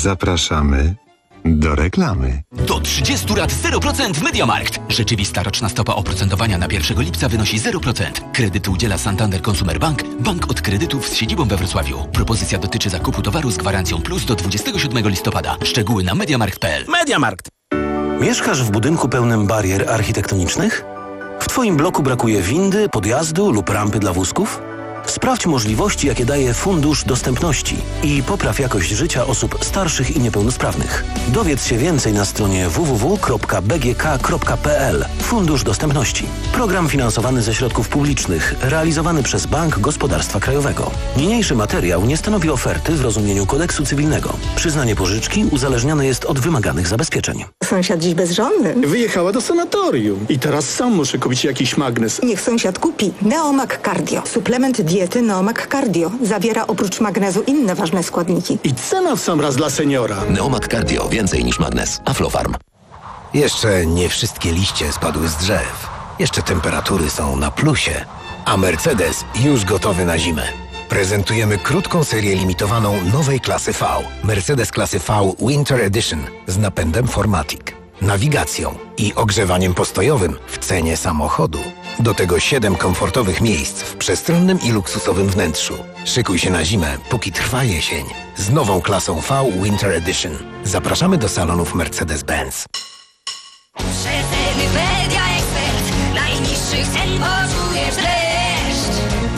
Zapraszamy do reklamy.
Do trzydziestu lat zero procent MediaMarkt. Rzeczywista roczna stopa oprocentowania na pierwszego lipca wynosi zero procent. Kredyty udziela Santander Consumer Bank, bank od kredytów z siedzibą we Wrocławiu. Propozycja dotyczy zakupu towaru z gwarancją plus do dwudziestego siódmego listopada. Szczegóły na mediamarkt kropka p l.
MediaMarkt.
Mieszkasz w budynku pełnym barier architektonicznych? W Twoim bloku brakuje windy, podjazdu lub rampy dla wózków? Sprawdź możliwości, jakie daje Fundusz Dostępności i popraw jakość życia osób starszych i niepełnosprawnych. Dowiedz się więcej na stronie w w w kropka b g k kropka p l. Fundusz Dostępności. Program finansowany ze środków publicznych, realizowany przez Bank Gospodarstwa Krajowego. Niniejszy materiał nie stanowi oferty w rozumieniu kodeksu cywilnego. Przyznanie pożyczki uzależnione jest od wymaganych zabezpieczeń.
Sąsiad dziś bez żony.
Wyjechała do sanatorium i teraz sam muszę kupić jakiś magnes.
Niech sąsiad kupi Neomag Cardio. Suplement diety Neomag Cardio. Zawiera oprócz magnezu inne ważne składniki.
I cena w sam raz dla seniora.
Neomag Cardio. Więcej niż magnes. Aflofarm. Jeszcze nie wszystkie liście spadły z drzew. Jeszcze temperatury są na plusie. A Mercedes już gotowy na zimę. Prezentujemy krótką serię limitowaną nowej klasy V. Mercedes klasy V Winter Edition z napędem four matic, nawigacją i ogrzewaniem postojowym w cenie samochodu. Do tego siedem komfortowych miejsc w przestronnym i luksusowym wnętrzu. Szykuj się na zimę, póki trwa jesień. Z nową klasą V Winter Edition. Zapraszamy do salonów Mercedes-Benz.
Przeceny Media Expert. Najniższych cen poczujesz dreszcz.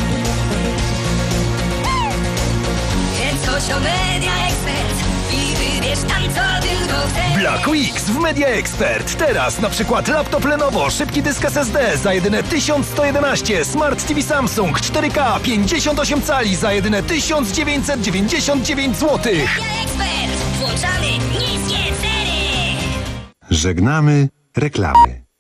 Więc chodź o Media Expert i wybierz tam, co tylko chcesz.
Black Weeks w Media Expert. Teraz na przykład laptop Lenovo, szybki dysk S S D za jedyne tysiąc sto jedenaście, Smart T V Samsung cztery K pięćdziesiąt osiem cali za jedyne tysiąc dziewięćset dziewięćdziesiąt dziewięć złotych.
Media Expert. Włączamy niskie ceny.
Żegnamy reklamy.